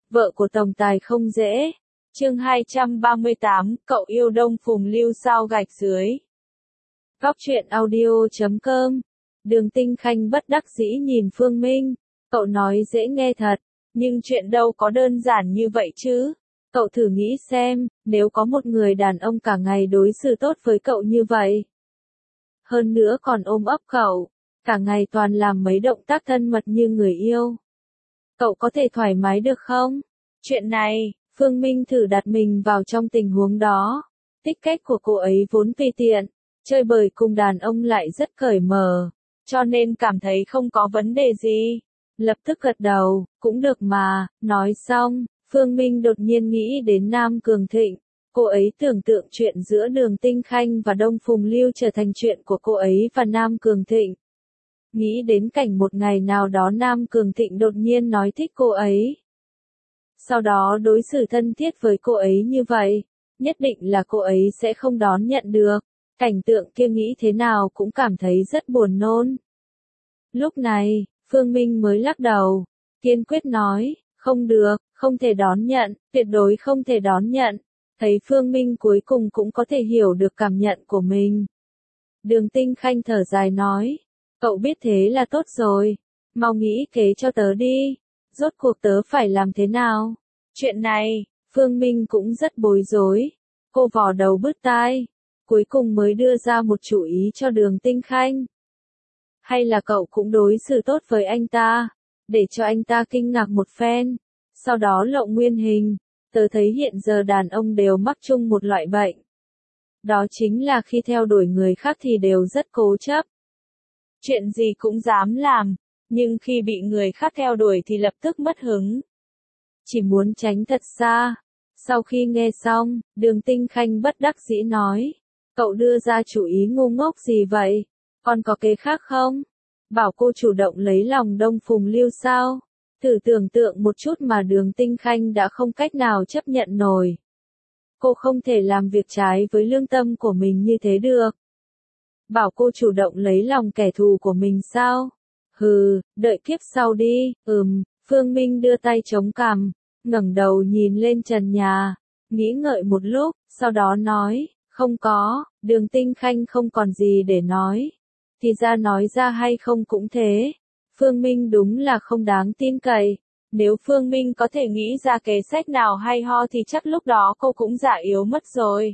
vợ của tổng tài không dễ. Chương 238, cậu yêu Đông Phùng Lưu sao gạch dưới. Góc truyện audio.com. Đường Tinh Khanh bất đắc dĩ nhìn Phương Minh, cậu nói dễ nghe thật, nhưng chuyện đâu có đơn giản như vậy chứ. Cậu thử nghĩ xem, nếu có một người đàn ông cả ngày đối xử tốt với cậu như vậy, hơn nữa còn ôm ấp cậu, cả ngày toàn làm mấy động tác thân mật như người yêu, cậu có thể thoải mái được không? Chuyện này, Phương Minh thử đặt mình vào trong tình huống đó. Tính cách của cô ấy vốn tùy tiện, chơi bời cùng đàn ông lại rất cởi mở, cho nên cảm thấy không có vấn đề gì. Lập tức gật đầu, cũng được mà. Nói xong, Phương Minh đột nhiên nghĩ đến Nam Cường Thịnh. Cô ấy tưởng tượng chuyện giữa Đường Tinh Khanh và Đông Phùng Lưu trở thành chuyện của cô ấy và Nam Cường Thịnh. Nghĩ đến cảnh một ngày nào đó Nam Cường Thịnh đột nhiên nói thích cô ấy, sau đó đối xử thân thiết với cô ấy như vậy, nhất định là cô ấy sẽ không đón nhận được. Cảnh tượng kia nghĩ thế nào cũng cảm thấy rất buồn nôn. Lúc này, Phương Minh mới lắc đầu, kiên quyết nói, không được, không thể đón nhận, tuyệt đối không thể đón nhận. Thấy Phương Minh cuối cùng cũng có thể hiểu được cảm nhận của mình. Đường Tinh Khanh thở dài nói, cậu biết thế là tốt rồi, mau nghĩ kế cho tớ đi, rốt cuộc tớ phải làm thế nào? Chuyện này, Phương Minh cũng rất bối rối, cô vò đầu bứt tai, cuối cùng mới đưa ra một chủ ý cho Đường Tinh Khanh. Hay là cậu cũng đối xử tốt với anh ta, để cho anh ta kinh ngạc một phen, sau đó lộ nguyên hình. Tớ thấy hiện giờ đàn ông đều mắc chung một loại bệnh. Đó chính là khi theo đuổi người khác thì đều rất cố chấp. Chuyện gì cũng dám làm, nhưng khi bị người khác theo đuổi thì lập tức mất hứng. Chỉ muốn tránh thật xa. Sau khi nghe xong, Đường Tinh Khanh bất đắc dĩ nói, cậu đưa ra chủ ý ngu ngốc gì vậy? Còn có kế khác không? Bảo cô chủ động lấy lòng Đông Phùng Lưu sao? Thử tưởng tượng một chút mà Đường Tinh Khanh đã không cách nào chấp nhận nổi. Cô không thể làm việc trái với lương tâm của mình như thế được. Bảo cô chủ động lấy lòng kẻ thù của mình sao? Hừ, đợi kiếp sau đi. Phương Minh đưa tay chống cằm, ngẩng đầu nhìn lên trần nhà, nghĩ ngợi một lúc, sau đó nói, không có. Đường Tinh Khanh không còn gì để nói. Thì ra nói ra hay không cũng thế. Phương Minh đúng là không đáng tin cậy. Nếu Phương Minh có thể nghĩ ra kế sách nào hay ho thì chắc lúc đó cô cũng già yếu mất rồi.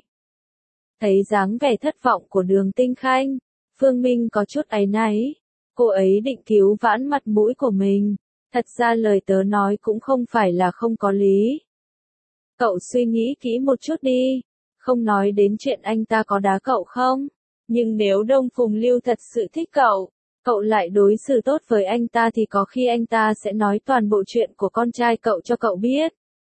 Thấy dáng vẻ thất vọng của Đường Tinh Khanh, Phương Minh có chút áy náy. Cô ấy định cứu vãn mặt mũi của mình. Thật ra lời tớ nói cũng không phải là không có lý. Cậu suy nghĩ kỹ một chút đi. Không nói đến chuyện anh ta có đá cậu không? Nhưng nếu Đông Phùng Lưu thật sự thích cậu, cậu lại đối xử tốt với anh ta thì có khi anh ta sẽ nói toàn bộ chuyện của con trai cậu cho cậu biết.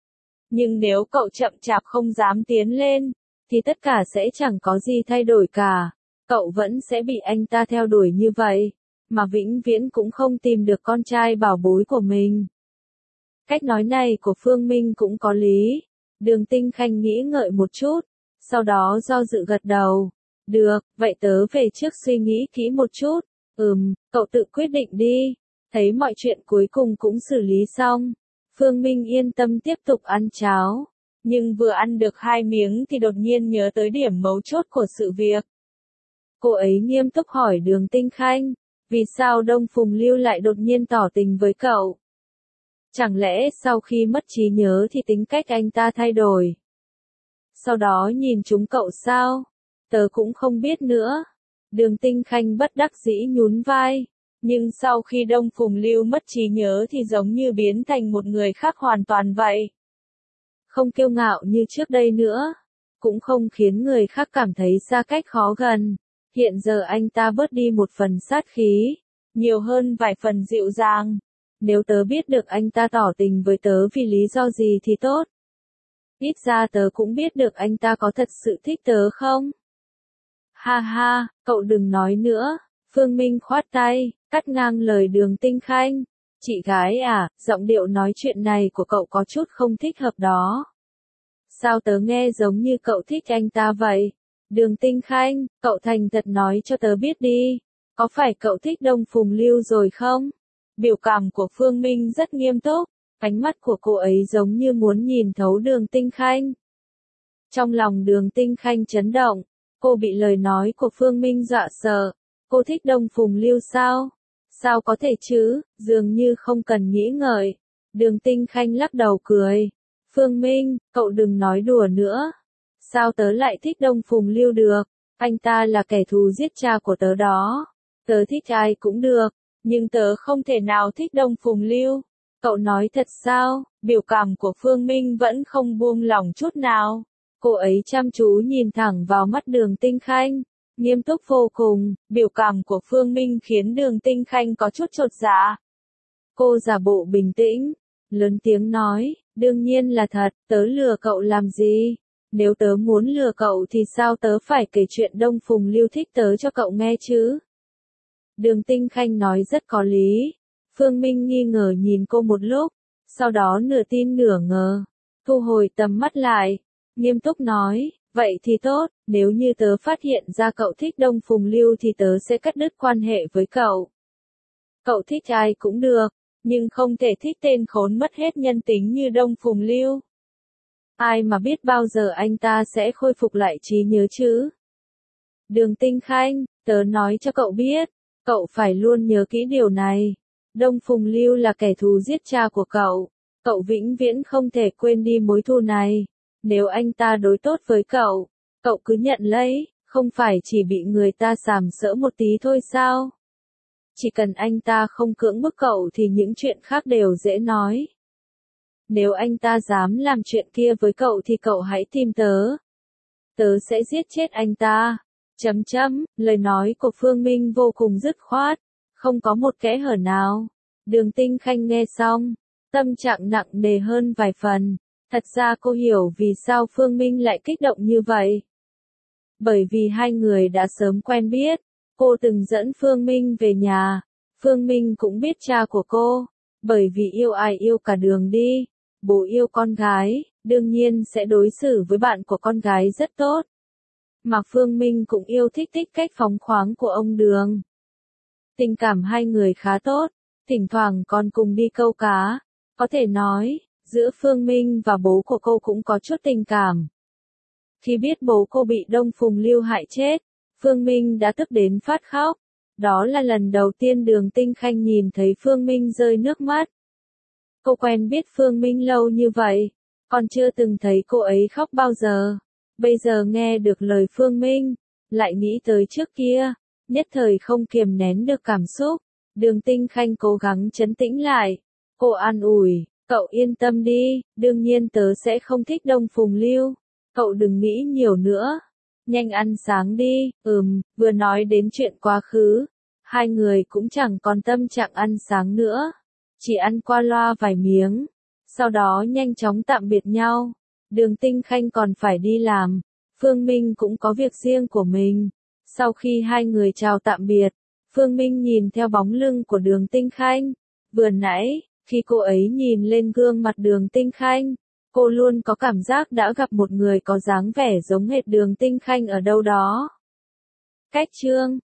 Nhưng nếu cậu chậm chạp không dám tiến lên, thì tất cả sẽ chẳng có gì thay đổi cả. Cậu vẫn sẽ bị anh ta theo đuổi như vậy, mà vĩnh viễn cũng không tìm được con trai bảo bối của mình. Cách nói này của Phương Minh cũng có lý. Đường Tinh Khanh nghĩ ngợi một chút, sau đó do dự gật đầu. Được, vậy tớ về trước suy nghĩ kỹ một chút. Cậu tự quyết định đi. Thấy mọi chuyện cuối cùng cũng xử lý xong, Phương Minh yên tâm tiếp tục ăn cháo. Nhưng vừa ăn được 2 miếng thì đột nhiên nhớ tới điểm mấu chốt của sự việc. Cô ấy nghiêm túc hỏi Đường Tinh Khanh, vì sao Đông Phùng Lưu lại đột nhiên tỏ tình với cậu? Chẳng lẽ sau khi mất trí nhớ thì tính cách anh ta thay đổi? Sau đó nhìn chúng cậu sao? Tớ cũng không biết nữa. Đường Tinh Khanh bất đắc dĩ nhún vai. Nhưng sau khi Đông Phùng Lưu mất trí nhớ thì giống như biến thành một người khác hoàn toàn vậy. Không kiêu ngạo như trước đây nữa. Cũng không khiến người khác cảm thấy xa cách khó gần. Hiện giờ anh ta bớt đi một phần sát khí, nhiều hơn vài phần dịu dàng. Nếu tớ biết được anh ta tỏ tình với tớ vì lý do gì thì tốt. Ít ra tớ cũng biết được anh ta có thật sự thích tớ không? Ha ha, cậu đừng nói nữa. Phương Minh khoát tay, cắt ngang lời Đường Tinh Khanh. Chị gái à, giọng điệu nói chuyện này của cậu có chút không thích hợp đó. Sao tớ nghe giống như cậu thích anh ta vậy? Đường Tinh Khanh, cậu thành thật nói cho tớ biết đi. Có phải cậu thích Đông Phùng Lưu rồi không? Biểu cảm của Phương Minh rất nghiêm túc. Ánh mắt của cô ấy giống như muốn nhìn thấu Đường Tinh Khanh. Trong lòng Đường Tinh Khanh chấn động, cô bị lời nói của Phương Minh dọa sợ. Cô thích Đông Phùng Lưu sao? Sao có thể chứ, dường như không cần nghĩ ngợi. Đường Tinh Khanh lắc đầu cười. Phương Minh, cậu đừng nói đùa nữa. Sao tớ lại thích Đông Phùng Lưu được? Anh ta là kẻ thù giết cha của tớ đó. Tớ thích ai cũng được, nhưng tớ không thể nào thích Đông Phùng Lưu. Cậu nói thật sao? Biểu cảm của Phương Minh vẫn không buông lỏng chút nào. Cô ấy chăm chú nhìn thẳng vào mắt Đường Tinh Khanh, nghiêm túc vô cùng. Biểu cảm của Phương Minh khiến Đường Tinh Khanh có chút chột dạ. Cô giả bộ bình tĩnh, lớn tiếng nói, đương nhiên là thật, tớ lừa cậu làm gì? Nếu tớ muốn lừa cậu thì sao tớ phải kể chuyện Đông Phùng Lưu thích tớ cho cậu nghe chứ? Đường Tinh Khanh nói rất có lý. Phương Minh nghi ngờ nhìn cô một lúc, sau đó nửa tin nửa ngờ, thu hồi tầm mắt lại, nghiêm túc nói, vậy thì tốt, nếu như tớ phát hiện ra cậu thích Đông Phùng Lưu thì tớ sẽ cắt đứt quan hệ với cậu. Cậu thích ai cũng được, nhưng không thể thích tên khốn mất hết nhân tính như Đông Phùng Lưu. Ai mà biết bao giờ anh ta sẽ khôi phục lại trí nhớ chứ? Đường Tinh Khanh, tớ nói cho cậu biết, cậu phải luôn nhớ kỹ điều này. Đông Phùng Lưu là kẻ thù giết cha của cậu. Cậu vĩnh viễn không thể quên đi mối thù này. Nếu anh ta đối tốt với cậu, cậu cứ nhận lấy, không phải chỉ bị người ta sàm sỡ một tí thôi sao? Chỉ cần anh ta không cưỡng bức cậu thì những chuyện khác đều dễ nói. Nếu anh ta dám làm chuyện kia với cậu thì cậu hãy tìm tớ. Tớ sẽ giết chết anh ta. Lời nói của Phương Minh vô cùng dứt khoát, không có một kẽ hở nào. Đường Tinh Khanh nghe xong, tâm trạng nặng nề hơn vài phần. Thật ra cô hiểu vì sao Phương Minh lại kích động như vậy. Bởi vì hai người đã sớm quen biết, cô từng dẫn Phương Minh về nhà. Phương Minh cũng biết cha của cô, bởi vì yêu ai yêu cả đường đi. Bố yêu con gái, đương nhiên sẽ đối xử với bạn của con gái rất tốt. Mà Phương Minh cũng yêu thích cách phóng khoáng của ông Đường. Tình cảm hai người khá tốt, thỉnh thoảng còn cùng đi câu cá. Có thể nói, giữa Phương Minh và bố của cô cũng có chút tình cảm. Khi biết bố cô bị Đông Phùng Lưu hại chết, Phương Minh đã tức đến phát khóc. Đó là lần đầu tiên Đường Tinh Khanh nhìn thấy Phương Minh rơi nước mắt. Cô quen biết Phương Minh lâu như vậy, còn chưa từng thấy cô ấy khóc bao giờ. Bây giờ nghe được lời Phương Minh, lại nghĩ tới trước kia, nhất thời không kiềm nén được cảm xúc. Đường Tinh Khanh cố gắng trấn tĩnh lại. Cô an ủi, cậu yên tâm đi, đương nhiên tớ sẽ không thích Đông Phùng Lưu. Cậu đừng nghĩ nhiều nữa. Nhanh ăn sáng đi. Vừa nói đến chuyện quá khứ, hai người cũng chẳng còn tâm trạng ăn sáng nữa. Chỉ ăn qua loa vài miếng, sau đó nhanh chóng tạm biệt nhau. Đường Tinh Khanh còn phải đi làm, Phương Minh cũng có việc riêng của mình. Sau khi hai người chào tạm biệt, Phương Minh nhìn theo bóng lưng của Đường Tinh Khanh. Vừa nãy, khi cô ấy nhìn lên gương mặt Đường Tinh Khanh, cô luôn có cảm giác đã gặp một người có dáng vẻ giống hệt Đường Tinh Khanh ở đâu đó. Cách chương